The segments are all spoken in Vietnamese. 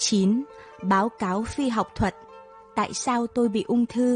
9. Báo cáo phi học thuật. Tại sao tôi bị ung thư?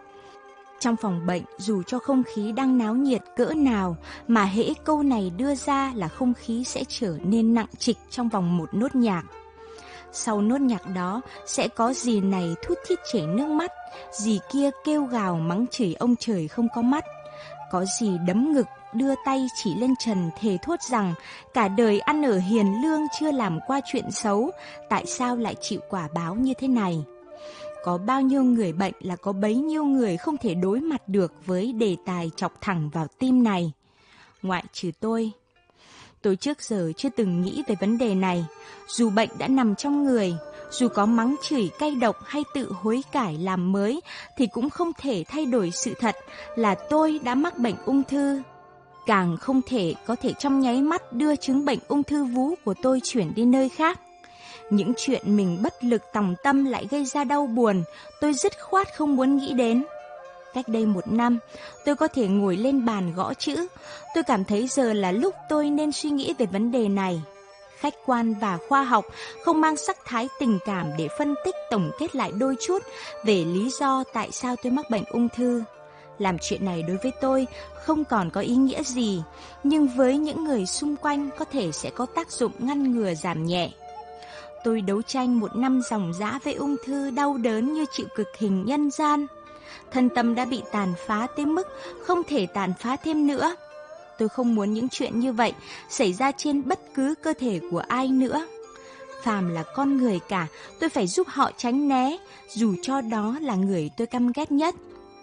Trong phòng bệnh, dù cho không khí đang náo nhiệt cỡ nào, mà hễ câu này đưa ra là không khí sẽ trở nên nặng trịch trong vòng một nốt nhạc. Sau nốt nhạc đó sẽ có dì này thút thít chảy nước mắt, dì kia kêu gào mắng chửi ông trời không có mắt. Có dì đấm ngực, đưa tay chỉ lên trần thề thốt rằng cả đời ăn ở hiền lương chưa làm qua chuyện xấu, tại sao lại chịu quả báo như thế này? Có bao nhiêu người bệnh là có bấy nhiêu người không thể đối mặt được với đề tài chọc thẳng vào tim này. Ngoại trừ tôi. Tôi trước giờ chưa từng nghĩ về vấn đề này. Dù bệnh đã nằm trong người, dù có mắng chửi cay độc hay tự hối cải làm mới, thì cũng không thể thay đổi sự thật là tôi đã mắc bệnh ung thư. Càng không thể có thể trong nháy mắt đưa chứng bệnh ung thư vú của tôi chuyển đi nơi khác. Những chuyện mình bất lực tòng tâm lại gây ra đau buồn, tôi dứt khoát không muốn nghĩ đến. Cách đây 1 năm, tôi có thể ngồi lên bàn gõ chữ. Tôi cảm thấy giờ là lúc tôi nên suy nghĩ về vấn đề này. Khách quan và khoa học, không mang sắc thái tình cảm để phân tích tổng kết lại đôi chút về lý do tại sao tôi mắc bệnh ung thư. Làm chuyện này đối với tôi không còn có ý nghĩa gì, nhưng với những người xung quanh có thể sẽ có tác dụng ngăn ngừa giảm nhẹ. Tôi đấu tranh 1 năm ròng rã với ung thư đau đớn như chịu cực hình nhân gian. Thân tâm đã bị tàn phá tới mức không thể tàn phá thêm nữa. Tôi không muốn những chuyện như vậy xảy ra trên bất cứ cơ thể của ai nữa. Phàm là con người cả, tôi phải giúp họ tránh né, dù cho đó là người tôi căm ghét nhất.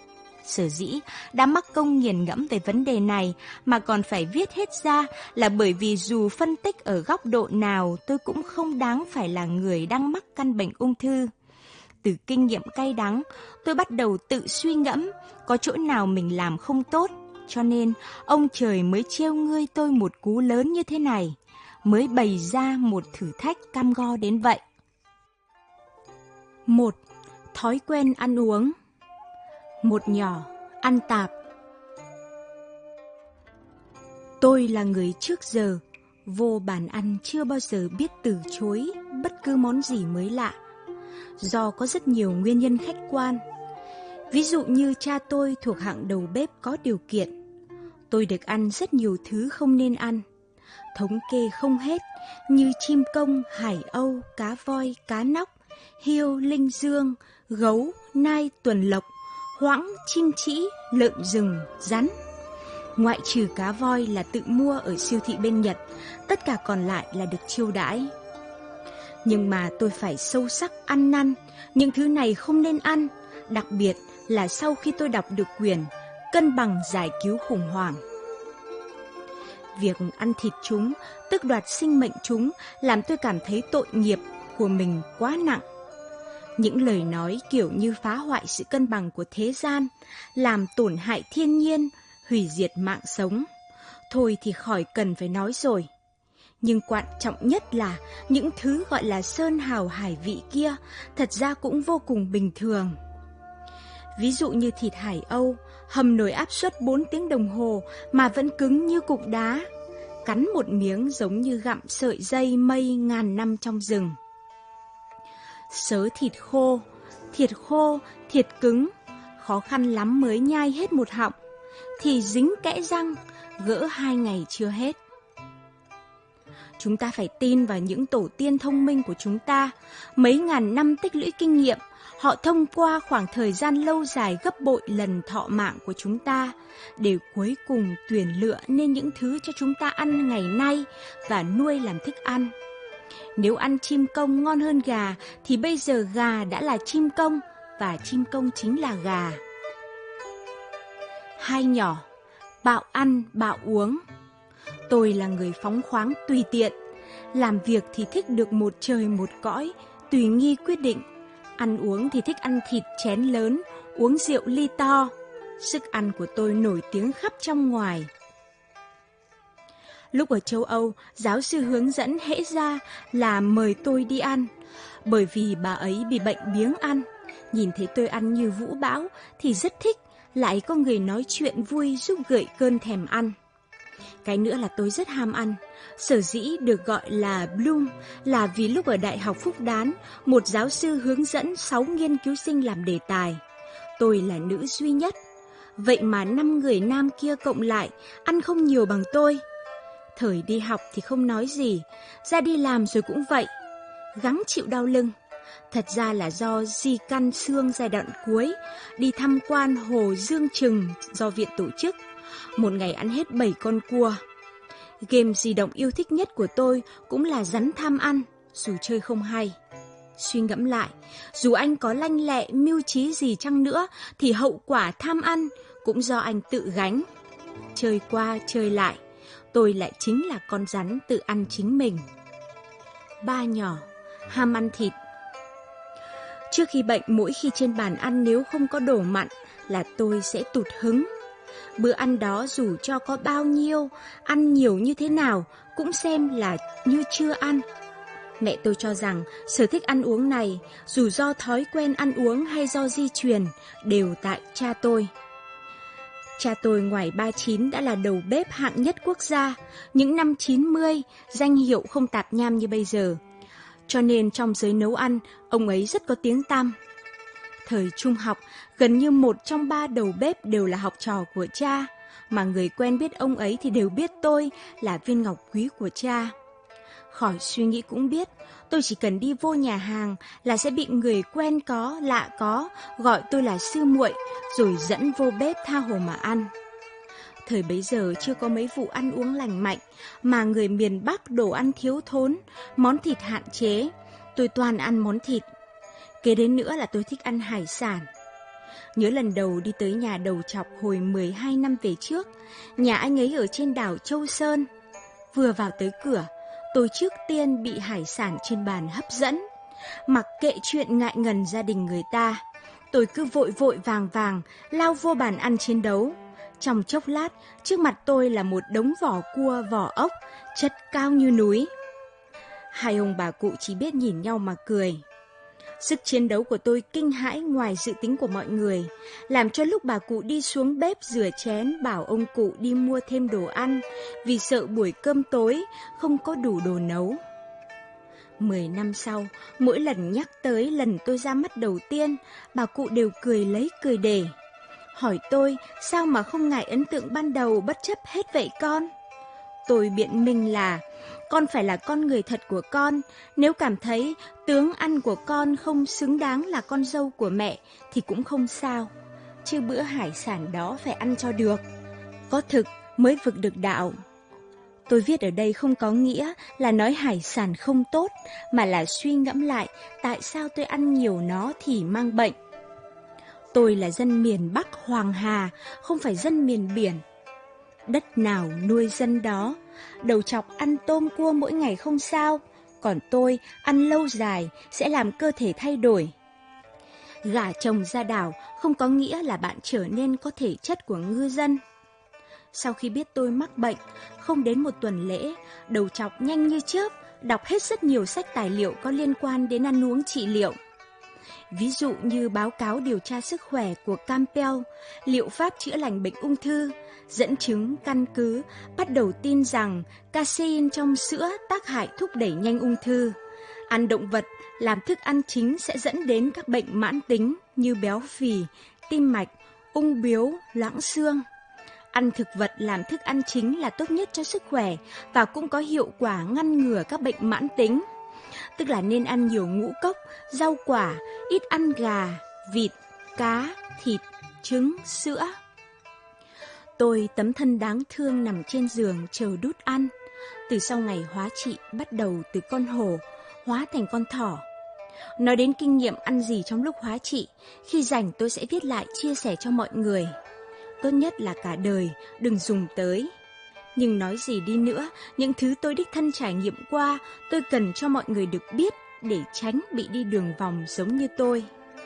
Sở dĩ đã mắc công nghiền ngẫm về vấn đề này mà còn phải viết hết ra là bởi vì dù phân tích ở góc độ nào tôi cũng không đáng phải là người đang mắc căn bệnh ung thư. Từ kinh nghiệm cay đắng, tôi bắt đầu tự suy ngẫm có chỗ nào mình làm không tốt, cho nên ông trời mới trêu ngươi tôi một cú lớn như thế này, mới bày ra một thử thách cam go đến vậy. 1. Thói quen ăn uống. Một nhỏ, ăn tạp. Tôi là người trước giờ vô bàn ăn chưa bao giờ biết từ chối bất cứ món gì mới lạ, do có rất nhiều nguyên nhân khách quan. Ví dụ như cha tôi thuộc hạng đầu bếp có điều kiện. Tôi được ăn rất nhiều thứ không nên ăn, thống kê không hết, như chim công, hải âu, cá voi, cá nóc, hiêu, linh dương, gấu, nai, tuần lộc, hoãng, chim trĩ, lợn rừng, rắn. Ngoại trừ cá voi là tự mua ở siêu thị bên Nhật, tất cả còn lại là được chiêu đãi. Nhưng mà tôi phải sâu sắc ăn năn, những thứ này không nên ăn, đặc biệt là sau khi tôi đọc được quyển Cân bằng giải cứu khủng hoảng. Việc ăn thịt chúng, tước đoạt sinh mệnh chúng, làm tôi cảm thấy tội nghiệp của mình quá nặng. Những lời nói kiểu như phá hoại sự cân bằng của thế gian, làm tổn hại thiên nhiên, hủy diệt mạng sống, thôi thì khỏi cần phải nói rồi. Nhưng quan trọng nhất là những thứ gọi là sơn hào hải vị kia thật ra cũng vô cùng bình thường. Ví dụ như thịt hải âu, hầm nồi áp suất 4 tiếng đồng hồ mà vẫn cứng như cục đá, cắn một miếng giống như gặm sợi dây mây ngàn năm trong rừng. Sớ thịt khô, thịt cứng, khó khăn lắm mới nhai hết một họng, thì dính kẽ răng, gỡ 2 ngày chưa hết. Chúng ta phải tin vào những tổ tiên thông minh của chúng ta, mấy ngàn năm tích lũy kinh nghiệm, họ thông qua khoảng thời gian lâu dài gấp bội lần thọ mạng của chúng ta, để cuối cùng tuyển lựa nên những thứ cho chúng ta ăn ngày nay và nuôi làm thức ăn. Nếu ăn chim công ngon hơn gà, thì bây giờ gà đã là chim công, và chim công chính là gà. 2 nhỏ, bạo ăn, bạo uống. Tôi là người phóng khoáng tùy tiện, làm việc thì thích được một trời một cõi, tùy nghi quyết định. Ăn uống thì thích ăn thịt chén lớn, uống rượu ly to. Sức ăn của tôi nổi tiếng khắp trong ngoài. Lúc ở châu Âu, giáo sư hướng dẫn hễ ra là mời tôi đi ăn, bởi vì bà ấy bị bệnh biếng ăn. Nhìn thấy tôi ăn như vũ bão thì rất thích, lại có người nói chuyện vui giúp gợi cơn thèm ăn. Cái nữa là tôi rất ham ăn. Sở dĩ được gọi là Bloom là vì lúc ở Đại học Phúc Đán, một giáo sư hướng dẫn 6 nghiên cứu sinh làm đề tài. Tôi là nữ duy nhất. Vậy mà 5 người nam kia cộng lại ăn không nhiều bằng tôi. Thời đi học thì không nói gì, ra đi làm rồi cũng vậy. Gắng chịu đau lưng. Thật ra là do di căn xương giai đoạn cuối, đi tham quan hồ Dương Trừng do viện tổ chức. Một ngày ăn hết 7 con cua. Game di động yêu thích nhất của tôi cũng là rắn tham ăn, dù chơi không hay. Suy ngẫm lại, dù anh có lanh lẹ, mưu trí gì chăng nữa, thì hậu quả tham ăn cũng do anh tự gánh. Chơi qua chơi lại, tôi lại chính là con rắn tự ăn chính mình. Ba nhỏ, ham ăn thịt. Trước khi bệnh, mỗi khi trên bàn ăn nếu không có đồ mặn là tôi sẽ tụt hứng. Bữa ăn đó dù cho có bao nhiêu, ăn nhiều như thế nào cũng xem là như chưa ăn. Mẹ tôi cho rằng sở thích ăn uống này, dù do thói quen ăn uống hay do di truyền, đều tại cha tôi. Cha tôi ngoài 39 đã là đầu bếp hạng nhất quốc gia, những năm 90, danh hiệu không tạp nham như bây giờ. Cho nên trong giới nấu ăn, ông ấy rất có tiếng tăm. Thời trung học, gần như 1 trong 3 đầu bếp đều là học trò của cha, mà người quen biết ông ấy thì đều biết tôi là viên ngọc quý của cha. Khỏi suy nghĩ cũng biết, tôi chỉ cần đi vô nhà hàng là sẽ bị người quen có, lạ có, gọi tôi là sư muội, rồi dẫn vô bếp tha hồ mà ăn. Thời bấy giờ chưa có mấy vụ ăn uống lành mạnh, mà người miền Bắc đồ ăn thiếu thốn, món thịt hạn chế, tôi toàn ăn món thịt. Kế đến nữa là tôi thích ăn hải sản. Nhớ lần đầu đi tới nhà Đầu Chọc hồi 12 năm về trước, nhà anh ấy ở trên đảo Châu Sơn. Vừa vào tới cửa, tôi trước tiên bị hải sản trên bàn hấp dẫn. Mặc kệ chuyện ngại ngần gia đình người ta, tôi cứ vội vội vàng vàng lao vô bàn ăn chiến đấu. Trong chốc lát, trước mặt tôi là một đống vỏ cua, vỏ ốc, chất cao như núi. Hai ông bà cụ chỉ biết nhìn nhau mà cười. Sức chiến đấu của tôi kinh hãi ngoài dự tính của mọi người, làm cho lúc bà cụ đi xuống bếp rửa chén bảo ông cụ đi mua thêm đồ ăn, vì sợ buổi cơm tối không có đủ đồ nấu. 10 năm sau, mỗi lần nhắc tới lần tôi ra mắt đầu tiên, bà cụ đều cười lấy cười để. Hỏi tôi sao mà không ngại ấn tượng ban đầu bất chấp hết vậy con? Tôi biện minh là con phải là con người thật của con, nếu cảm thấy tướng ăn của con không xứng đáng là con dâu của mẹ thì cũng không sao, chứ bữa hải sản đó phải ăn cho được, có thực mới vực được đạo. Tôi viết ở đây không có nghĩa là nói hải sản không tốt, mà là suy ngẫm lại tại sao tôi ăn nhiều nó thì mang bệnh. Tôi là dân miền Bắc Hoàng Hà, không phải dân miền biển. Đất nào nuôi dân đó, Đầu Chọc ăn tôm cua mỗi ngày không sao, còn tôi ăn lâu dài sẽ làm cơ thể thay đổi. Gả chồng ra đảo không có nghĩa là bạn trở nên có thể chất của ngư dân. Sau khi biết tôi mắc bệnh, không đến một tuần lễ, Đầu Chọc nhanh như chớp đọc hết rất nhiều sách tài liệu có liên quan đến ăn uống trị liệu. Ví dụ như báo cáo điều tra sức khỏe của Campbell, liệu pháp chữa lành bệnh ung thư, dẫn chứng căn cứ, bắt đầu tin rằng casein trong sữa tác hại thúc đẩy nhanh ung thư. Ăn động vật làm thức ăn chính sẽ dẫn đến các bệnh mãn tính như béo phì, tim mạch, ung bướu, loãng xương. Ăn thực vật làm thức ăn chính là tốt nhất cho sức khỏe và cũng có hiệu quả ngăn ngừa các bệnh mãn tính. Tức là nên ăn nhiều ngũ cốc, rau quả, ít ăn gà, vịt, cá, thịt, trứng, sữa. Tôi tấm thân đáng thương nằm trên giường chờ đút ăn. Từ sau ngày hóa trị bắt đầu từ con hổ, hóa thành con thỏ. Nói đến kinh nghiệm ăn gì trong lúc hóa trị, khi rảnh tôi sẽ viết lại chia sẻ cho mọi người. Tốt nhất là cả đời, đừng dùng tới. Nhưng nói gì đi nữa, những thứ tôi đích thân trải nghiệm qua, tôi cần cho mọi người được biết để tránh bị đi đường vòng giống như tôi.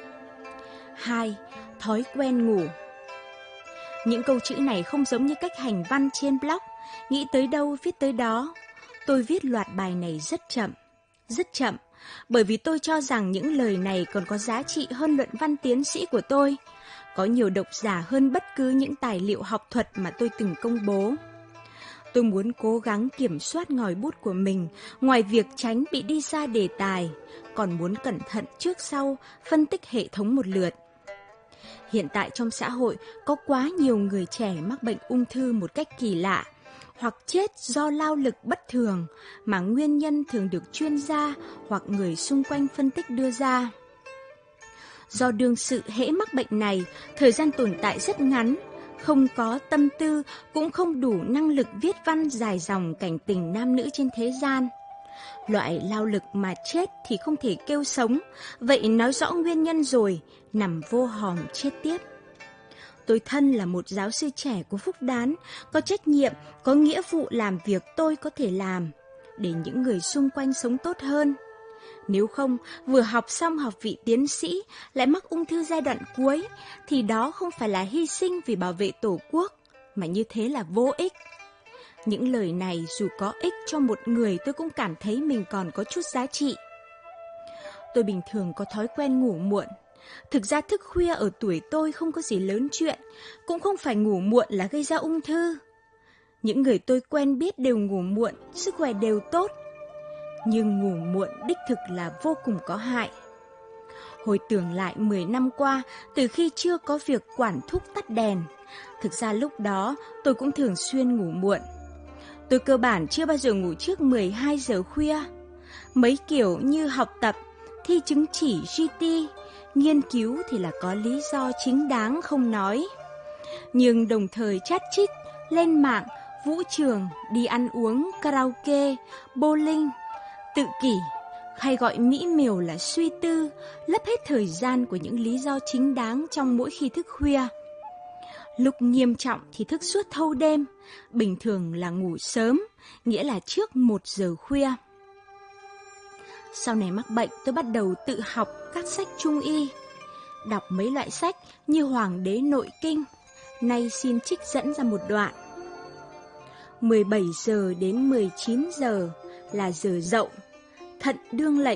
2. Thói quen ngủ. Những câu chữ này không giống như cách hành văn trên blog, nghĩ tới đâu viết tới đó. Tôi viết loạt bài này rất chậm, bởi vì tôi cho rằng những lời này còn có giá trị hơn luận văn tiến sĩ của tôi, có nhiều độc giả hơn bất cứ những tài liệu học thuật mà tôi từng công bố. Tôi muốn cố gắng kiểm soát ngòi bút của mình, ngoài việc tránh bị đi xa đề tài, còn muốn cẩn thận trước sau, phân tích hệ thống một lượt. Hiện tại trong xã hội có quá nhiều người trẻ mắc bệnh ung thư một cách kỳ lạ, hoặc chết do lao lực bất thường, mà nguyên nhân thường được chuyên gia hoặc người xung quanh phân tích đưa ra. Do đương sự hễ mắc bệnh này, thời gian tồn tại rất ngắn, không có tâm tư, cũng không đủ năng lực viết văn dài dòng cảnh tình nam nữ trên thế gian. Loại lao lực mà chết thì không thể kêu sống, vậy nói rõ nguyên nhân rồi, nằm vô hòm chết tiếp. Tôi thân là một giáo sư trẻ của Phúc Đán, có trách nhiệm, có nghĩa vụ làm việc tôi có thể làm, để những người xung quanh sống tốt hơn. Nếu không, vừa học xong học vị tiến sĩ, lại mắc ung thư giai đoạn cuối, thì đó không phải là hy sinh vì bảo vệ Tổ quốc, mà như thế là vô ích. Những lời này dù có ích cho một người, tôi cũng cảm thấy mình còn có chút giá trị. Tôi bình thường có thói quen ngủ muộn. Thực ra thức khuya ở tuổi tôi không có gì lớn chuyện, cũng không phải ngủ muộn là gây ra ung thư. Những người tôi quen biết đều ngủ muộn, sức khỏe đều tốt. Nhưng ngủ muộn đích thực là vô cùng có hại. Hồi tưởng lại 10 năm qua, từ khi chưa có việc quản thúc tắt đèn, thực ra lúc đó tôi cũng thường xuyên ngủ muộn. Tôi cơ bản chưa bao giờ ngủ trước 12 giờ khuya. Mấy kiểu như học tập, thi chứng chỉ GT, nghiên cứu thì là có lý do chính đáng không nói. Nhưng đồng thời chat chít, lên mạng, vũ trường, đi ăn uống, karaoke, bowling, tự kỷ, hay gọi mỹ miều là suy tư, lấp hết thời gian của những lý do chính đáng trong mỗi khi thức khuya. Lúc nghiêm trọng thì thức suốt thâu đêm, bình thường là ngủ sớm, nghĩa là trước 1 giờ khuya. Sau này mắc bệnh, tôi bắt đầu tự học các sách trung y, đọc mấy loại sách như Hoàng đế nội kinh. Nay xin trích dẫn ra một đoạn. 17 giờ đến 19 giờ là giờ dậu, thận đương lệnh.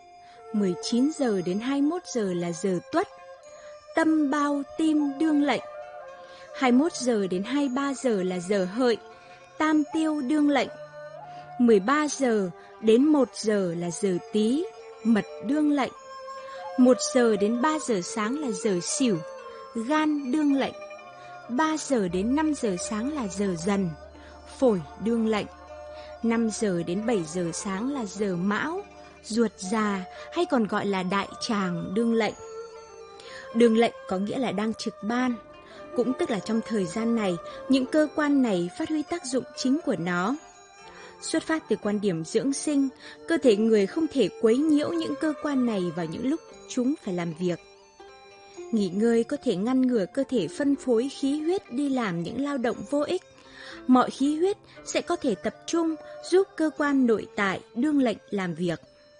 19 giờ đến 21 giờ là giờ tuất, tâm bao tim đương lệnh. 21 giờ đến 23 giờ là giờ hợi, tam tiêu đương lệnh. 13 giờ đến 1 giờ là giờ Tý, mật đương lệnh. 1 giờ đến 3 giờ sáng là giờ Sửu, gan đương lệnh. 3 giờ đến 5 giờ sáng là giờ Dần, phổi đương lệnh. 5 giờ đến 7 giờ sáng là giờ Mão, ruột già hay còn gọi là đại tràng đương lệnh. Đương lệnh có nghĩa là đang trực ban, cũng tức là trong thời gian này, những cơ quan này phát huy tác dụng chính của nó. Xuất phát từ quan điểm dưỡng sinh, cơ thể người không thể quấy nhiễu những cơ quan này vào những lúc chúng phải làm việc. Nghỉ ngơi có thể ngăn ngừa cơ thể phân phối khí huyết đi làm những lao động vô ích. Mọi khí huyết sẽ có thể tập trung giúp cơ quan nội tại đương lệnh làm việc.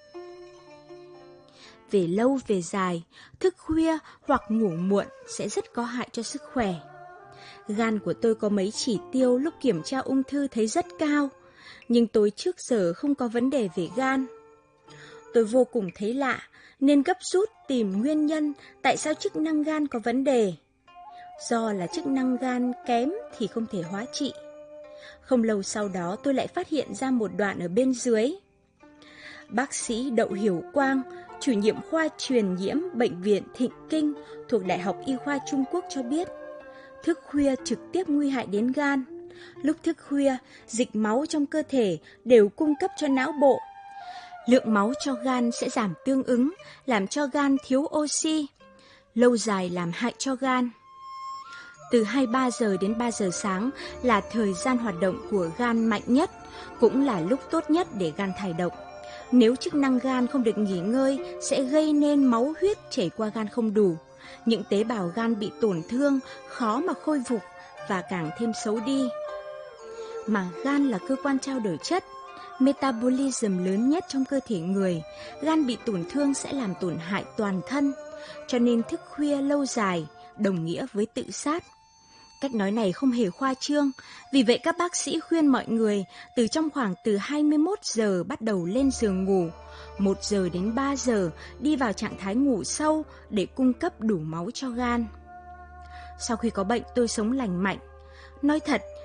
Về lâu về dài, thức khuya hoặc ngủ muộn sẽ rất có hại cho sức khỏe. Gan của tôi có mấy chỉ tiêu lúc kiểm tra ung thư thấy rất cao, nhưng tôi trước giờ không có vấn đề về gan. Tôi vô cùng thấy lạ, nên gấp rút tìm nguyên nhân tại sao chức năng gan có vấn đề. Do là chức năng gan kém thì không thể hóa trị. Không lâu sau đó tôi lại phát hiện ra một đoạn ở bên dưới. Bác sĩ Đậu Hiểu Quang, chủ nhiệm khoa truyền nhiễm Bệnh viện Thịnh Kinh thuộc Đại học Y khoa Trung Quốc cho biết, thức khuya trực tiếp nguy hại đến gan. Lúc thức khuya, dịch máu trong cơ thể đều cung cấp cho não bộ. Lượng máu cho gan sẽ giảm tương ứng, làm cho gan thiếu oxy, lâu dài làm hại cho gan. Từ 23 giờ đến 3 giờ sáng là thời gian hoạt động của gan mạnh nhất, cũng là lúc tốt nhất để gan thải độc. Nếu chức năng gan không được nghỉ ngơi sẽ gây nên máu huyết chảy qua gan không đủ. Những tế bào gan bị tổn thương, khó mà khôi phục và càng thêm xấu đi. Mà gan là cơ quan trao đổi chất, metabolism lớn nhất trong cơ thể người. Gan bị tổn thương sẽ làm tổn hại toàn thân, cho nên thức khuya lâu dài đồng nghĩa với tự sát. Cách nói này không hề khoa trương, vì vậy các bác sĩ khuyên mọi người trong khoảng từ 21 giờ bắt đầu lên giường ngủ, 1 giờ đến 3 giờ đi vào trạng thái ngủ sâu để cung cấp đủ máu cho gan. Sau khi có bệnh tôi sống lành mạnh. Nói thật,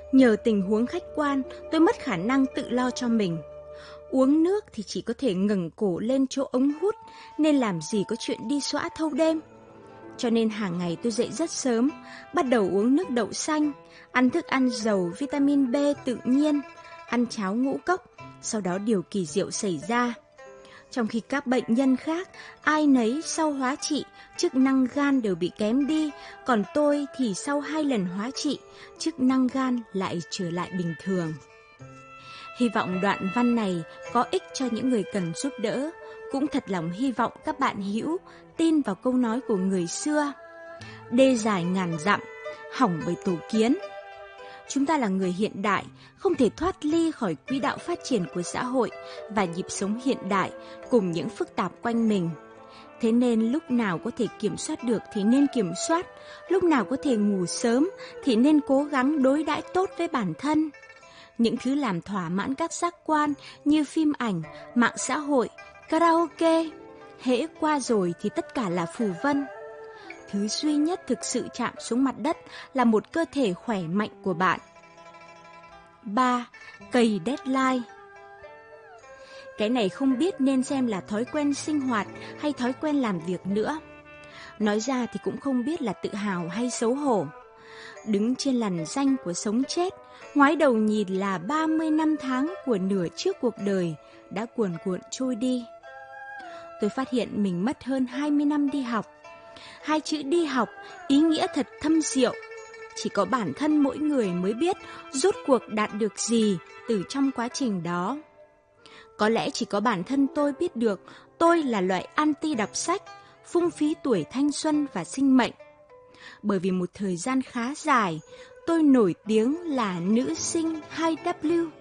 Nhờ tình huống khách quan, tôi mất khả năng tự lo cho mình. Uống nước thì chỉ có thể ngẩng cổ lên chỗ ống hút, nên làm gì có chuyện đi xõa thâu đêm. Cho nên hàng ngày tôi dậy rất sớm, bắt đầu uống nước đậu xanh, ăn thức ăn giàu vitamin B tự nhiên, ăn cháo ngũ cốc, sau đó điều kỳ diệu xảy ra. Trong khi các bệnh nhân khác, ai nấy sau hóa trị, chức năng gan đều bị kém đi, còn tôi thì sau 2 lần hóa trị, chức năng gan lại trở lại bình thường. Hy vọng đoạn văn này có ích cho những người cần giúp đỡ, cũng thật lòng hy vọng các bạn hữu tin vào câu nói của người xưa. Đê dài ngàn dặm, hỏng bởi tổ kiến. Chúng ta là người hiện đại, không thể thoát ly khỏi quỹ đạo phát triển của xã hội và nhịp sống hiện đại cùng những phức tạp quanh mình. Thế nên lúc nào có thể kiểm soát được thì nên kiểm soát, lúc nào có thể ngủ sớm thì nên cố gắng đối đãi tốt với bản thân. Những thứ làm thỏa mãn các giác quan như phim ảnh, mạng xã hội, karaoke, hễ qua rồi thì tất cả là phù vân. Thứ duy nhất thực sự chạm xuống mặt đất là một cơ thể khỏe mạnh của bạn. 3. Cày deadline. Cái này không biết nên xem là thói quen sinh hoạt hay thói quen làm việc nữa. Nói ra thì cũng không biết là tự hào hay xấu hổ. Đứng trên lằn ranh của sống chết, ngoái đầu nhìn là 30 năm tháng của nửa trước cuộc đời đã cuồn cuộn trôi đi. Tôi phát hiện mình mất hơn 20 năm đi học. 2 chữ đi học, ý nghĩa thật thâm diệu. Chỉ có bản thân mỗi người mới biết rốt cuộc đạt được gì từ trong quá trình đó. Có lẽ chỉ có bản thân tôi biết được tôi là loại anti đọc sách, phung phí tuổi thanh xuân và sinh mệnh. Bởi vì một thời gian khá dài, tôi nổi tiếng là nữ sinh 2W.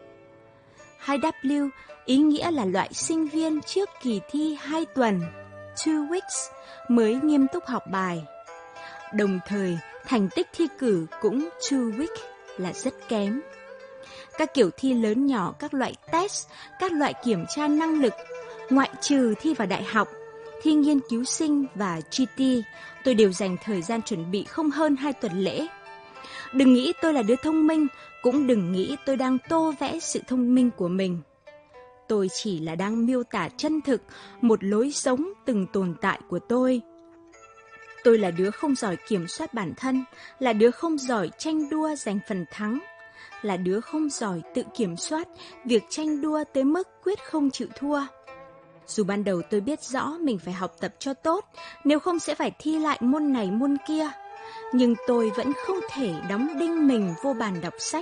2W ý nghĩa là loại sinh viên trước kỳ thi 2 tuần, 2 weeks, mới nghiêm túc học bài. Đồng thời, thành tích thi cử cũng 2 week là rất kém. Các kiểu thi lớn nhỏ, các loại test, các loại kiểm tra năng lực, ngoại trừ thi vào đại học, thi nghiên cứu sinh và GT, tôi đều dành thời gian chuẩn bị không hơn 2 tuần lễ. Đừng nghĩ tôi là đứa thông minh, cũng đừng nghĩ tôi đang tô vẽ sự thông minh của mình. Tôi chỉ là đang miêu tả chân thực một lối sống từng tồn tại của tôi. Tôi là đứa không giỏi kiểm soát bản thân, là đứa không giỏi tranh đua giành phần thắng, là đứa không giỏi tự kiểm soát việc tranh đua tới mức quyết không chịu thua. Dù ban đầu tôi biết rõ mình phải học tập cho tốt, nếu không sẽ phải thi lại môn này môn kia, nhưng tôi vẫn không thể đóng đinh mình vô bàn đọc sách.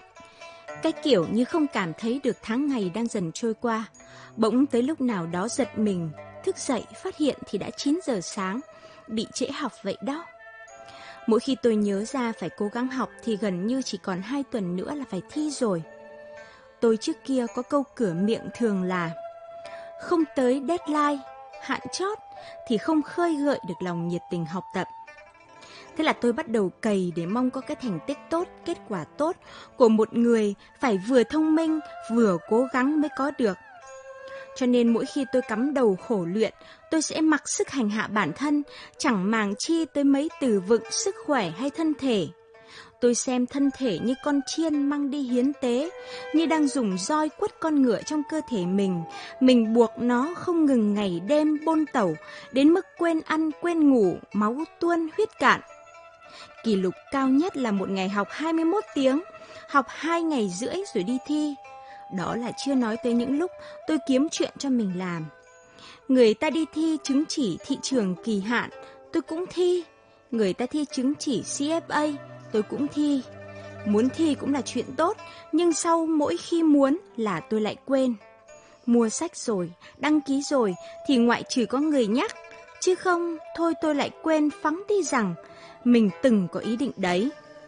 Cái kiểu như không cảm thấy được tháng ngày đang dần trôi qua, bỗng tới lúc nào đó giật mình, thức dậy phát hiện thì đã 9 giờ sáng, bị trễ học vậy đó. Mỗi khi tôi nhớ ra phải cố gắng học thì gần như chỉ còn 2 tuần nữa là phải thi rồi. Tôi trước kia có câu cửa miệng thường là không tới deadline, hạn chót thì không khơi gợi được lòng nhiệt tình học tập. Thế là tôi bắt đầu cày để mong có cái thành tích tốt, kết quả tốt của một người phải vừa thông minh, vừa cố gắng mới có được. Cho nên mỗi khi tôi cắm đầu khổ luyện, tôi sẽ mặc sức hành hạ bản thân, chẳng màng chi tới mấy từ vựng sức khỏe hay thân thể. Tôi xem thân thể như con chiên mang đi hiến tế, như đang dùng roi quất con ngựa trong cơ thể mình buộc nó không ngừng ngày đêm bôn tẩu, đến mức quên ăn quên ngủ, máu tuôn huyết cạn. Kỷ lục cao nhất là một ngày học 21 tiếng, học 2 ngày rưỡi rồi đi thi. Đó là chưa nói tới những lúc tôi kiếm chuyện cho mình làm. Người ta đi thi chứng chỉ thị trường kỳ hạn, tôi cũng thi. Người ta thi chứng chỉ CFA, tôi cũng thi. Muốn thi cũng là chuyện tốt, nhưng sau mỗi khi muốn là tôi lại quên. Mua sách rồi, đăng ký rồi thì ngoại trừ có người nhắc, chứ không thôi tôi lại quên phắng đi rằng mình từng có ý định đấy.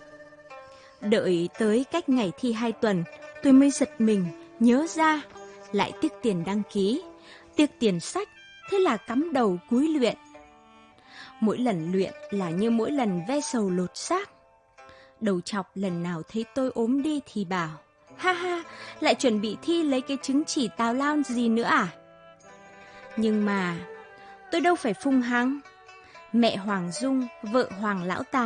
Đợi tới cách ngày thi 2 tuần, tôi mới giật mình, nhớ ra, lại tiếc tiền đăng ký, tiếc tiền sách, thế là cắm đầu cúi luyện. Mỗi lần luyện là như mỗi lần ve sầu lột xác. Đầu chọc lần nào thấy tôi ốm đi thì bảo, ha ha, lại chuẩn bị thi lấy cái chứng chỉ tào lao gì nữa à? Nhưng mà tôi đâu phải phung hăng. Mẹ Hoàng Dung, vợ Hoàng Lão Tà,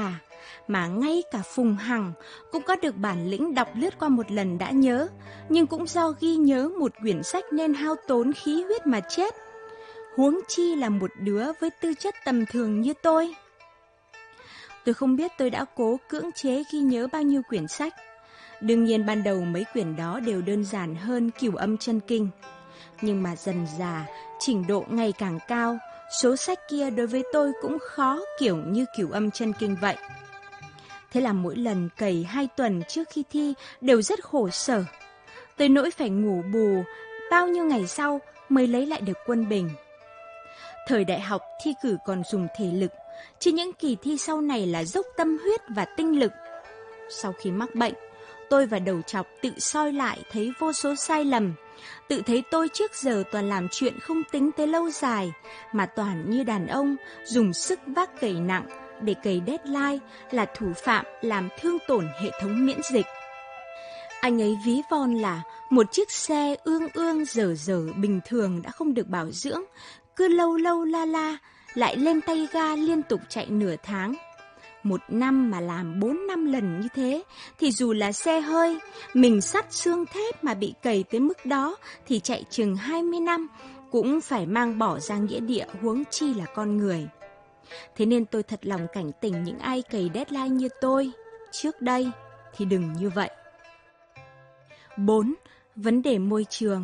mà ngay cả Phùng Hằng cũng có được bản lĩnh đọc lướt qua một lần đã nhớ, nhưng cũng do ghi nhớ một quyển sách nên hao tốn khí huyết mà chết. Huống chi là một đứa với tư chất tầm thường như tôi. Tôi không biết tôi đã cố cưỡng chế ghi nhớ bao nhiêu quyển sách. Đương nhiên ban đầu mấy quyển đó đều đơn giản hơn Cửu Âm Chân Kinh. Nhưng mà dần dà, trình độ ngày càng cao, số sách kia đối với tôi cũng khó kiểu như Cửu Âm Chân Kinh vậy. Thế là mỗi lần cày 2 tuần trước khi thi đều rất khổ sở. Tới nỗi phải ngủ bù bao nhiêu ngày sau mới lấy lại được quân bình. Thời đại học thi cử còn dùng thể lực, chứ những kỳ thi sau này là dốc tâm huyết và tinh lực. Sau khi mắc bệnh, tôi và đầu trọc tự soi lại thấy vô số sai lầm, tự thấy tôi trước giờ toàn làm chuyện không tính tới lâu dài, mà toàn như đàn ông dùng sức vác cày nặng để cày deadline, là thủ phạm làm thương tổn hệ thống miễn dịch. Anh ấy ví von là một chiếc xe ương ương dở dở bình thường đã không được bảo dưỡng, cứ lâu lâu la la, lại lên tay ga liên tục chạy nửa tháng. 1 năm mà làm 4-5 lần như thế, thì dù là xe hơi, mình sắt xương thép mà bị cày tới mức đó, thì chạy chừng 20 năm, cũng phải mang bỏ ra nghĩa địa, huống chi là con người. Thế nên tôi thật lòng cảnh tỉnh những ai cày deadline như tôi, trước đây thì đừng như vậy. 4. Vấn đề môi trường.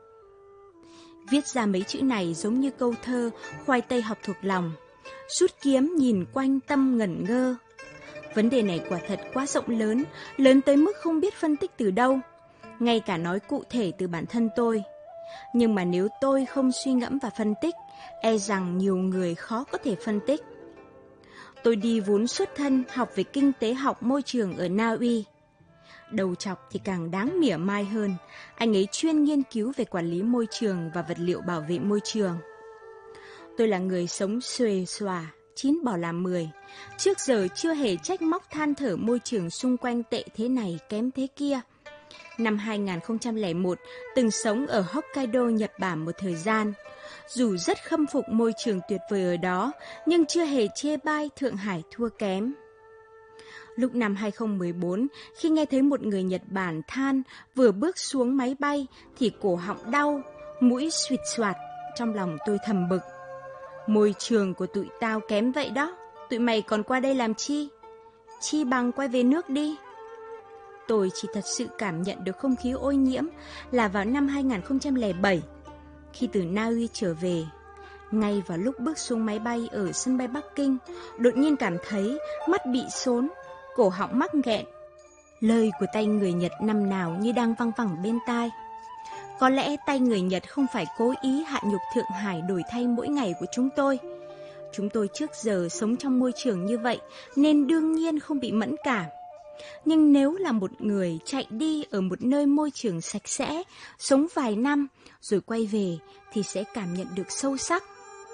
Viết ra mấy chữ này giống như câu thơ khoai tây học thuộc lòng. Rút kiếm nhìn quanh tâm ngẩn ngơ. Vấn đề này quả thật quá rộng lớn, lớn tới mức không biết phân tích từ đâu, ngay cả nói cụ thể từ bản thân tôi. Nhưng mà nếu tôi không suy ngẫm và phân tích, e rằng nhiều người khó có thể phân tích. Tôi đi vốn xuất thân học về kinh tế học môi trường ở Na Uy. Đầu trọc thì càng đáng mỉa mai hơn, anh ấy chuyên nghiên cứu về quản lý môi trường và vật liệu bảo vệ môi trường. Tôi là người sống xuề xòa, 9 bỏ làm 10. Trước giờ chưa hề trách móc than thở môi trường xung quanh tệ thế này kém thế kia. Năm 2001, từng sống ở Hokkaido, Nhật Bản một thời gian. Dù rất khâm phục môi trường tuyệt vời ở đó, nhưng chưa hề chê bai Thượng Hải thua kém. Lúc năm 2014, khi nghe thấy một người Nhật Bản than vừa bước xuống máy bay thì cổ họng đau, mũi suýt xoạt, trong lòng tôi thầm bực. Môi trường của tụi tao kém vậy đó, tụi mày còn qua đây làm chi? Chi bằng quay về nước đi. Tôi chỉ thật sự cảm nhận được không khí ô nhiễm là vào năm 2007, khi từ Na Uy trở về. Ngay vào lúc bước xuống máy bay ở sân bay Bắc Kinh, đột nhiên cảm thấy mắt bị xốn, cổ họng mắc nghẹn. Lời của tay người Nhật năm nào như đang văng vẳng bên tai. Có lẽ tay người Nhật không phải cố ý hạ nhục Thượng Hải đổi thay mỗi ngày của chúng tôi. Chúng tôi trước giờ sống trong môi trường như vậy nên đương nhiên không bị mẫn cảm. Nhưng nếu là một người chạy đi ở một nơi môi trường sạch sẽ, sống vài năm rồi quay về thì sẽ cảm nhận được sâu sắc.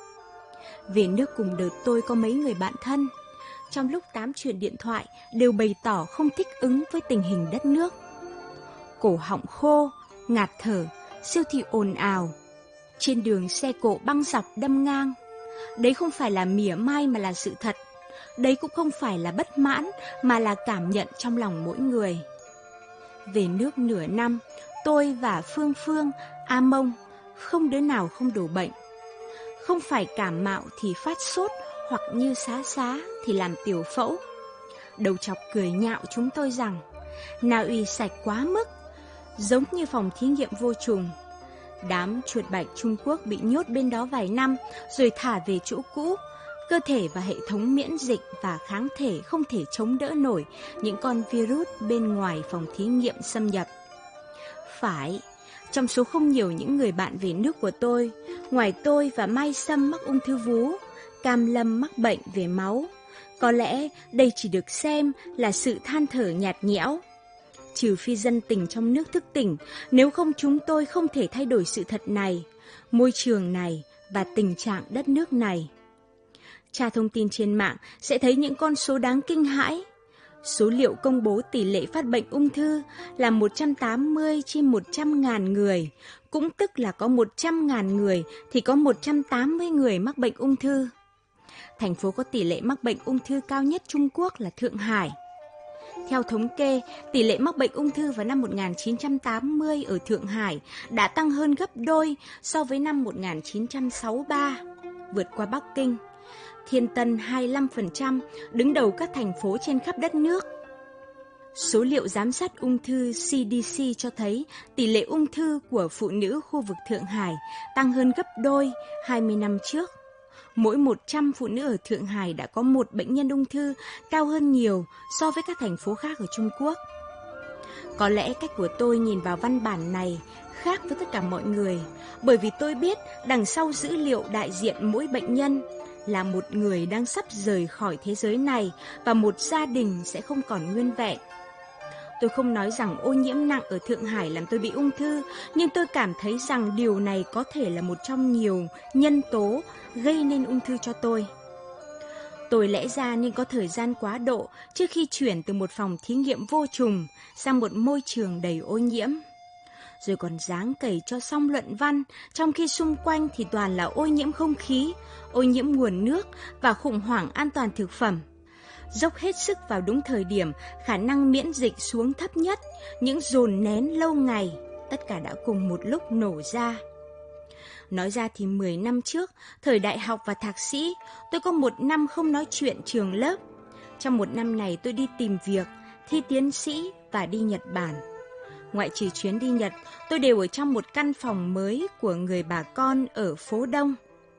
Về nước cùng đợt tôi có mấy người bạn thân. Trong lúc tám chuyện điện thoại đều bày tỏ không thích ứng với tình hình đất nước. Cổ họng khô, ngạt thở, siêu thị ồn ào. Trên đường xe cộ băng dọc đâm ngang. Đấy không phải là mỉa mai mà là sự thật. Đấy cũng không phải là bất mãn mà là cảm nhận trong lòng mỗi người. Về nước nửa năm, tôi và Phương Phương, A Mông không đứa nào không đổ bệnh. Không phải cảm mạo thì phát sốt, hoặc như xá xá thì làm tiểu phẫu. Đầu chọc cười nhạo chúng tôi rằng Na Uy sạch quá mức, giống như phòng thí nghiệm vô trùng. Đám chuột bạch Trung Quốc bị nhốt bên đó vài năm rồi thả về chỗ cũ. Cơ thể và hệ thống miễn dịch và kháng thể không thể chống đỡ nổi những con virus bên ngoài phòng thí nghiệm xâm nhập. Phải, trong số không nhiều những người bạn về nước của tôi, ngoài tôi và Mai Sâm mắc ung thư vú, Cam Lâm mắc bệnh về máu, có lẽ đây chỉ được xem là sự than thở nhạt nhẽo. Trừ phi dân tình trong nước thức tỉnh, nếu không chúng tôi không thể thay đổi sự thật này, môi trường này và tình trạng đất nước này. Tra thông tin trên mạng sẽ thấy những con số đáng kinh hãi. Số liệu công bố tỷ lệ phát bệnh ung thư là 180 trên 100.000 người, cũng tức là có 100.000 người thì có 180 người mắc bệnh ung thư. Thành phố có tỷ lệ mắc bệnh ung thư cao nhất Trung Quốc là Thượng Hải. Theo thống kê, tỷ lệ mắc bệnh ung thư vào năm 1980 ở Thượng Hải đã tăng hơn gấp đôi so với năm 1963, vượt qua Bắc Kinh. Thiên Tân 25%, đứng đầu các thành phố trên khắp đất nước. Số liệu giám sát ung thư CDC cho thấy tỷ lệ ung thư của phụ nữ khu vực Thượng Hải tăng hơn gấp đôi 20 năm trước. Mỗi 100 phụ nữ ở Thượng Hải đã có một bệnh nhân ung thư, cao hơn nhiều so với các thành phố khác ở Trung Quốc. Có lẽ cách của tôi nhìn vào văn bản này khác với tất cả mọi người, bởi vì tôi biết đằng sau dữ liệu đại diện mỗi bệnh nhân là một người đang sắp rời khỏi thế giới này và một gia đình sẽ không còn nguyên vẹn. Tôi không nói rằng ô nhiễm nặng ở Thượng Hải làm tôi bị ung thư, nhưng tôi cảm thấy rằng điều này có thể là một trong nhiều nhân tố gây nên ung thư cho tôi. Tôi lẽ ra nên có thời gian quá độ trước khi chuyển từ một phòng thí nghiệm vô trùng sang một môi trường đầy ô nhiễm. Rồi còn ráng cày cho xong luận văn, trong khi xung quanh thì toàn là ô nhiễm không khí, ô nhiễm nguồn nước và khủng hoảng an toàn thực phẩm. Dốc hết sức vào đúng thời điểm, khả năng miễn dịch xuống thấp nhất, những dồn nén lâu ngày, tất cả đã cùng một lúc nổ ra. Nói ra thì 10 năm trước, thời đại học và thạc sĩ, tôi có 1 năm không nói chuyện trường lớp. Trong 1 năm này tôi đi tìm việc, thi tiến sĩ và đi Nhật Bản. Ngoại trừ chuyến đi Nhật, tôi đều ở trong một căn phòng mới của người bà con ở phố Đông.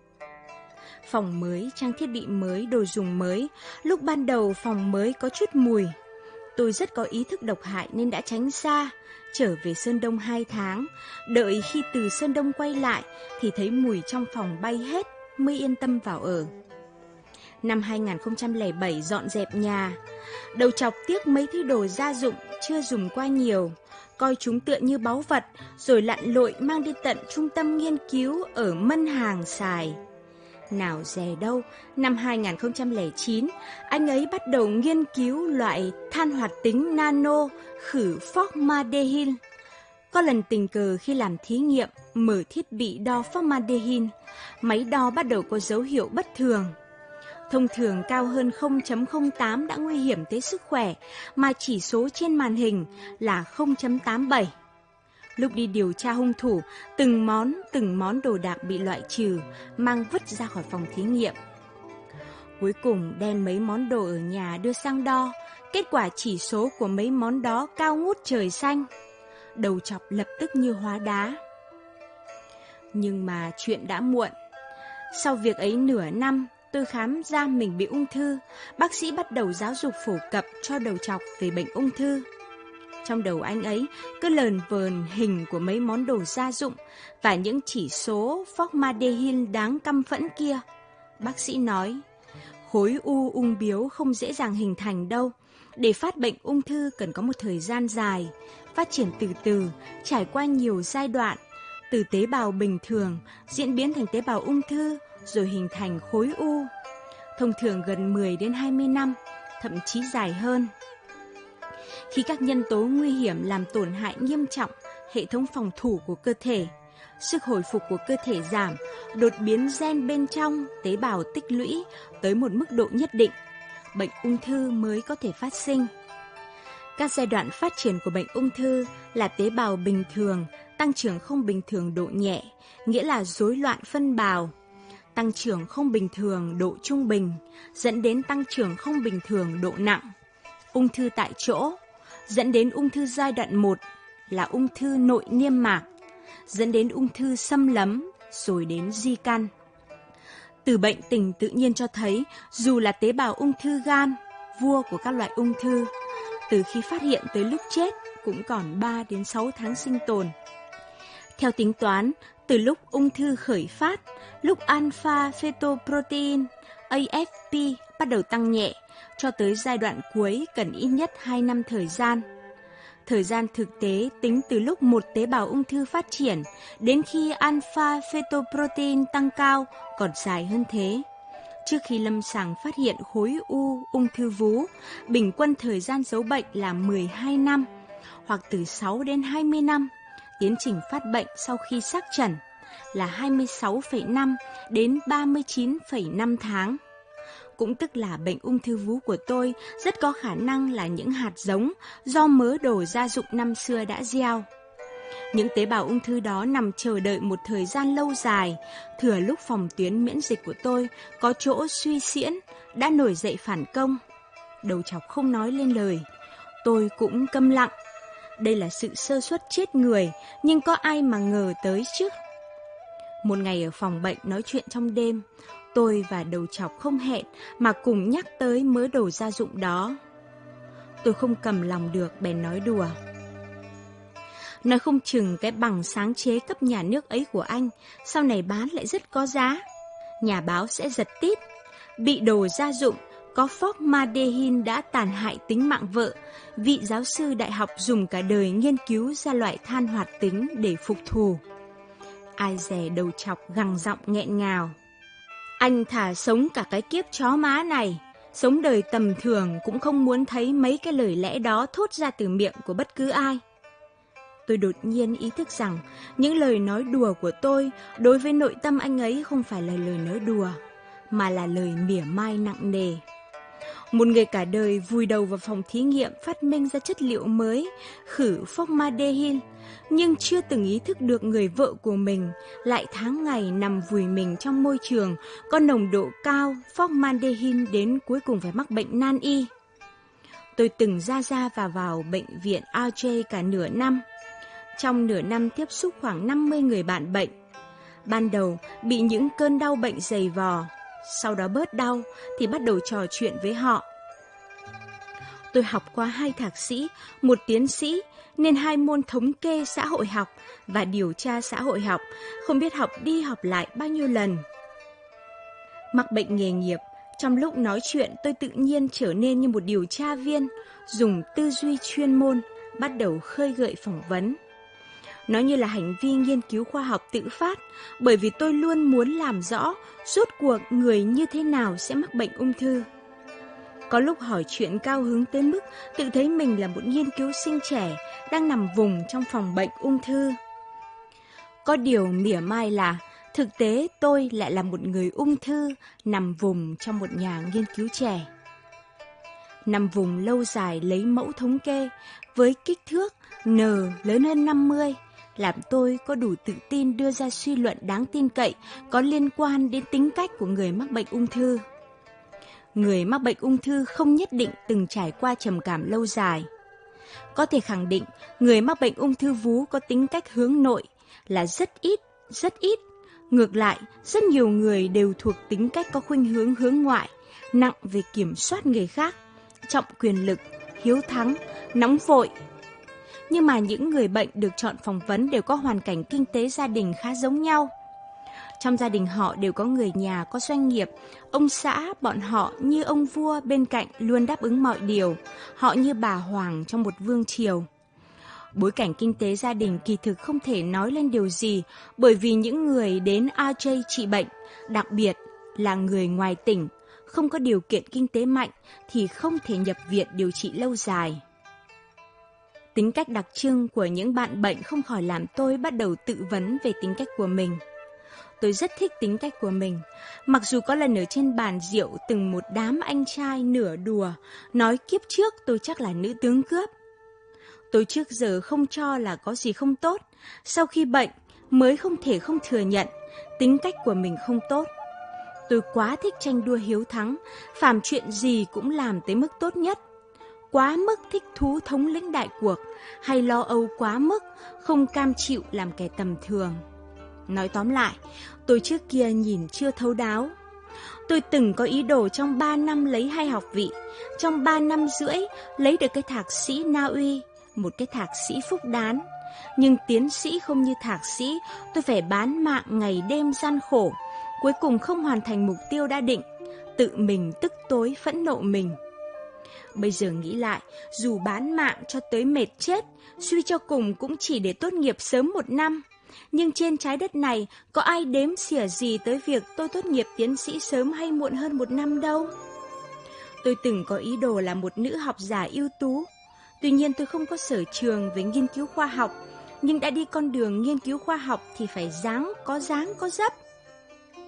Phòng mới, trang thiết bị mới, đồ dùng mới. Lúc ban đầu phòng mới có chút mùi. Tôi rất có ý thức độc hại nên đã tránh xa. Trở về Sơn Đông 2 tháng. Đợi khi từ Sơn Đông quay lại thì thấy mùi trong phòng bay hết mới yên tâm vào ở. Năm 2007 dọn dẹp nhà. Đầu chọc tiếc mấy thứ đồ gia dụng chưa dùng qua nhiều, coi chúng tựa như báu vật rồi lặn lội mang đi tận trung tâm nghiên cứu ở Mân Hàng xài. Nào dè đâu, năm 2009, anh ấy bắt đầu nghiên cứu loại than hoạt tính nano khử formaldehyde. Có lần tình cờ khi làm thí nghiệm, mở thiết bị đo formaldehyde, máy đo bắt đầu có dấu hiệu bất thường. Thông thường cao hơn 0.08 đã nguy hiểm tới sức khỏe, mà chỉ số trên màn hình là 0.87. Lúc đi điều tra hung thủ, từng món đồ đạc bị loại trừ, mang vứt ra khỏi phòng thí nghiệm. Cuối cùng đem mấy món đồ ở nhà đưa sang đo, kết quả chỉ số của mấy món đó cao ngút trời xanh. Đầu chọc lập tức như hóa đá. Nhưng mà chuyện đã muộn. Sau việc ấy nửa năm, tôi khám ra mình bị ung thư. Bác sĩ bắt đầu giáo dục phổ cập cho đầu chọc về bệnh ung thư. Trong đầu anh ấy cứ lờn vờn hình của mấy món đồ gia dụng và những chỉ số formaldehyde đáng căm phẫn kia. Bác sĩ nói, khối u ung biếu không dễ dàng hình thành đâu. Để phát bệnh ung thư cần có một thời gian dài, phát triển từ từ, trải qua nhiều giai đoạn, từ tế bào bình thường diễn biến thành tế bào ung thư, rồi hình thành khối u. Thông thường gần 10 đến 20 năm, thậm chí dài hơn. Khi các nhân tố nguy hiểm làm tổn hại nghiêm trọng hệ thống phòng thủ của cơ thể, sức hồi phục của cơ thể giảm, đột biến gen bên trong tế bào tích lũy tới một mức độ nhất định, bệnh ung thư mới có thể phát sinh. Các giai đoạn phát triển của bệnh ung thư là tế bào bình thường, tăng trưởng không bình thường độ nhẹ, nghĩa là rối loạn phân bào, tăng trưởng không bình thường độ trung bình, dẫn đến tăng trưởng không bình thường độ nặng, ung thư tại chỗ, dẫn đến ung thư giai đoạn 1 là ung thư nội niêm mạc, dẫn đến ung thư xâm lấn, rồi đến di căn. Từ bệnh tình tự nhiên cho thấy, dù là tế bào ung thư gan, vua của các loại ung thư, từ khi phát hiện tới lúc chết cũng còn 3 đến 6 tháng sinh tồn. Theo tính toán, từ lúc ung thư khởi phát, lúc alpha fetoprotein AFP bắt đầu tăng nhẹ, cho tới giai đoạn cuối cần ít nhất 2 năm thời gian. Thời gian thực tế tính từ lúc một tế bào ung thư phát triển đến khi alpha fetoprotein tăng cao còn dài hơn thế. Trước khi lâm sàng phát hiện khối u ung thư vú, bình quân thời gian giấu bệnh là 12 năm, hoặc từ 6 đến 20 năm. Tiến trình phát bệnh sau khi xác診là 26,5 đến 39,5 tháng. cũng tức là bệnh ung thư vú của tôi rất có khả năng là những hạt giống do mớ đồ gia dụng năm xưa đã gieo. Những tế bào ung thư đó nằm chờ đợi một thời gian lâu dài, thừa lúc phòng tuyến miễn dịch của tôi có chỗ suy xiễn, đã nổi dậy phản công. Đầu chọc không nói lên lời, tôi cũng câm lặng. Đây là sự sơ suất chết người, nhưng có ai mà ngờ tới chứ. Một ngày ở phòng bệnh nói chuyện trong đêm, tôi và đầu chọc không hẹn mà cùng nhắc tới mớ đồ gia dụng đó. Tôi không cầm lòng được bèn nói đùa. Nói không chừng cái bằng sáng chế cấp nhà nước ấy của anh sau này bán lại rất có giá. Nhà báo sẽ giật tít. Bị đồ gia dụng có formaldehyde đã tàn hại tính mạng vợ. Vị giáo sư đại học dùng cả đời nghiên cứu ra loại than hoạt tính để phục thù. Ai dè đầu chọc gằn giọng nghẹn ngào. Anh thà sống cả cái kiếp chó má này, sống đời tầm thường cũng không muốn thấy mấy cái lời lẽ đó thốt ra từ miệng của bất cứ ai. Tôi đột nhiên ý thức rằng những lời nói đùa của tôi đối với nội tâm anh ấy không phải là lời nói đùa, mà là lời mỉa mai nặng nề. Một người cả đời vùi đầu vào phòng thí nghiệm phát minh ra chất liệu mới, khử formaldehyde, nhưng chưa từng ý thức được người vợ của mình lại tháng ngày nằm vùi mình trong môi trường có nồng độ cao formaldehyde đến cuối cùng phải mắc bệnh nan y. Tôi từng ra vào bệnh viện RJ cả nửa năm. Trong nửa năm tiếp xúc khoảng 50 người bạn bệnh. Ban đầu bị những cơn đau bệnh dày vò, sau đó bớt đau thì bắt đầu trò chuyện với họ. Tôi học qua 2 thạc sĩ, 1 tiến sĩ, nên 2 môn thống kê xã hội học và điều tra xã hội học, không biết học đi học lại bao nhiêu lần. Mắc bệnh nghề nghiệp, trong lúc nói chuyện tôi tự nhiên trở nên như một điều tra viên, dùng tư duy chuyên môn, bắt đầu khơi gợi phỏng vấn. Nó như là hành vi nghiên cứu khoa học tự phát, bởi vì tôi luôn muốn làm rõ rốt cuộc người như thế nào sẽ mắc bệnh ung thư. Có lúc hỏi chuyện cao hứng tới mức tự thấy mình là một nghiên cứu sinh trẻ đang nằm vùng trong phòng bệnh ung thư. Có điều mỉa mai là thực tế tôi lại là một người ung thư nằm vùng trong một nhà nghiên cứu trẻ. Nằm vùng lâu dài lấy mẫu thống kê với kích thước N lớn hơn 50, làm tôi có đủ tự tin đưa ra suy luận đáng tin cậy có liên quan đến tính cách của người mắc bệnh ung thư. Người mắc bệnh ung thư không nhất định từng trải qua trầm cảm lâu dài. Có thể khẳng định người mắc bệnh ung thư vú có tính cách hướng nội là rất ít. Ngược lại, rất nhiều người đều thuộc tính cách có khuynh hướng hướng ngoại, nặng về kiểm soát người khác, trọng quyền lực, hiếu thắng, nóng vội. Nhưng mà những người bệnh được chọn phỏng vấn đều có hoàn cảnh kinh tế gia đình khá giống nhau. Trong gia đình họ đều có người nhà có doanh nghiệp, ông xã bọn họ như ông vua bên cạnh luôn đáp ứng mọi điều, họ như bà hoàng trong một vương triều. Bối cảnh kinh tế gia đình kỳ thực không thể nói lên điều gì, bởi vì những người đến RJ trị bệnh, đặc biệt là người ngoài tỉnh, không có điều kiện kinh tế mạnh thì không thể nhập viện điều trị lâu dài. Tính cách đặc trưng của những bạn bệnh không khỏi làm tôi bắt đầu tự vấn về tính cách của mình. Tôi rất thích tính cách của mình, mặc dù có lần ở trên bàn rượu từng một đám anh trai nửa đùa, nói kiếp trước tôi chắc là nữ tướng cướp. Tôi trước giờ không cho là có gì không tốt, sau khi bệnh mới không thể không thừa nhận tính cách của mình không tốt. Tôi quá thích tranh đua hiếu thắng, phàm chuyện gì cũng làm tới mức tốt nhất. Quá mức thích thú thống lĩnh đại cuộc, hay lo âu quá mức, không cam chịu làm kẻ tầm thường. Nói tóm lại, tôi trước kia nhìn chưa thấu đáo. Tôi từng có ý đồ trong 3 năm lấy 2 học vị, trong 3 năm rưỡi lấy được cái thạc sĩ Na Uy, một cái thạc sĩ Phúc Đán. Nhưng tiến sĩ không như thạc sĩ, tôi phải bán mạng ngày đêm gian khổ, cuối cùng không hoàn thành mục tiêu đã định, tự mình tức tối phẫn nộ mình. Bây giờ nghĩ lại, dù bán mạng cho tới mệt chết, suy cho cùng cũng chỉ để tốt nghiệp sớm 1 năm. Nhưng trên trái đất này có ai đếm xỉa gì tới việc tôi tốt nghiệp tiến sĩ sớm hay muộn hơn 1 năm đâu. Tôi từng có ý đồ là một nữ học giả ưu tú. Tuy nhiên tôi không có sở trường về nghiên cứu khoa học, nhưng đã đi con đường nghiên cứu khoa học thì phải dáng có dấp.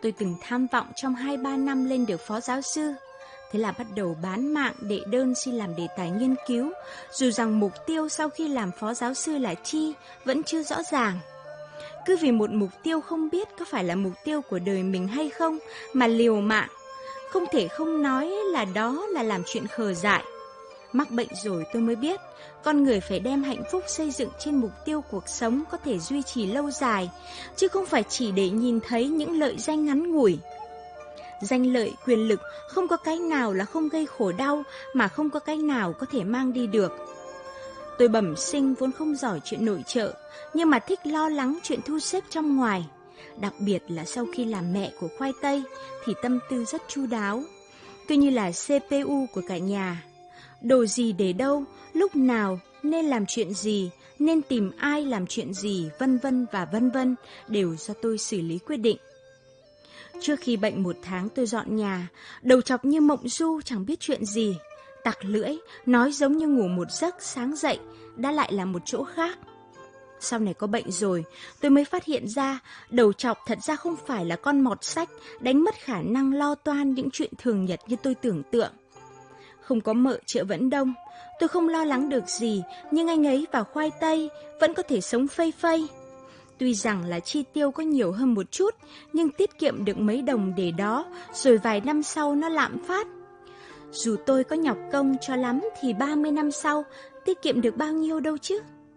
Tôi từng tham vọng trong 2-3 năm lên được phó giáo sư. Thế là bắt đầu bán mạng đệ đơn xin làm đề tài nghiên cứu, dù rằng mục tiêu sau khi làm phó giáo sư là chi vẫn chưa rõ ràng. Cứ vì một mục tiêu không biết có phải là mục tiêu của đời mình hay không mà liều mạng. Không thể không nói là đó là làm chuyện khờ dại. Mắc bệnh rồi tôi mới biết, con người phải đem hạnh phúc xây dựng trên mục tiêu cuộc sống có thể duy trì lâu dài, chứ không phải chỉ để nhìn thấy những lợi danh ngắn ngủi. Danh lợi, quyền lực không có cái nào là không gây khổ đau, mà không có cái nào có thể mang đi được. Tôi bẩm sinh vốn không giỏi chuyện nội trợ, nhưng mà thích lo lắng chuyện thu xếp trong ngoài. Đặc biệt là sau khi làm mẹ của khoai tây thì tâm tư rất chu đáo, cứ như là CPU của cả nhà. Đồ gì để đâu, lúc nào, nên làm chuyện gì, nên tìm ai làm chuyện gì, vân vân và vân vân, đều do tôi xử lý quyết định. Trước khi bệnh 1 tháng tôi dọn nhà, đầu trọc như mộng du chẳng biết chuyện gì. Tặc lưỡi, nói giống như ngủ một giấc, sáng dậy, đã lại là một chỗ khác. Sau này có bệnh rồi, tôi mới phát hiện ra đầu trọc thật ra không phải là con mọt sách đánh mất khả năng lo toan những chuyện thường nhật như tôi tưởng tượng. Không có mợ chợ vẫn đông, tôi không lo lắng được gì, nhưng anh ấy và khoai tây vẫn có thể sống phây phây. Tuy rằng là chi tiêu có nhiều hơn một chút, nhưng tiết kiệm được mấy đồng để đó, rồi vài năm sau nó lạm phát. Dù tôi có nhọc công cho lắm thì 30 năm sau tiết kiệm được bao nhiêu đâu chứ.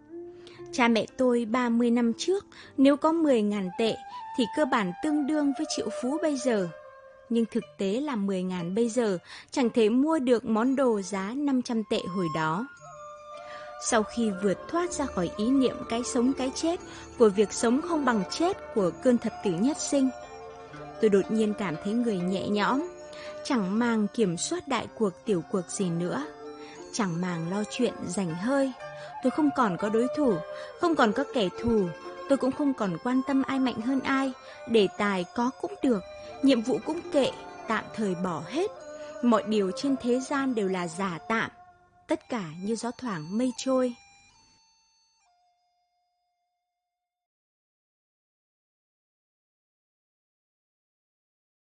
Cha mẹ tôi 30 năm trước nếu có 10.000 tệ thì cơ bản tương đương với triệu phú bây giờ. Nhưng thực tế là 10.000 bây giờ chẳng thể mua được món đồ giá 500 tệ hồi đó. Sau khi vượt thoát ra khỏi ý niệm cái sống cái chết của việc sống không bằng chết của cơn thập tử nhất sinh, tôi đột nhiên cảm thấy người nhẹ nhõm, chẳng màng kiểm soát đại cuộc tiểu cuộc gì nữa, chẳng màng lo chuyện giành hơi. Tôi không còn có đối thủ, không còn có kẻ thù, tôi cũng không còn quan tâm ai mạnh hơn ai, đề tài có cũng được, nhiệm vụ cũng kệ, tạm thời bỏ hết. Mọi điều trên thế gian đều là giả tạm, tất cả như gió thoảng mây trôi.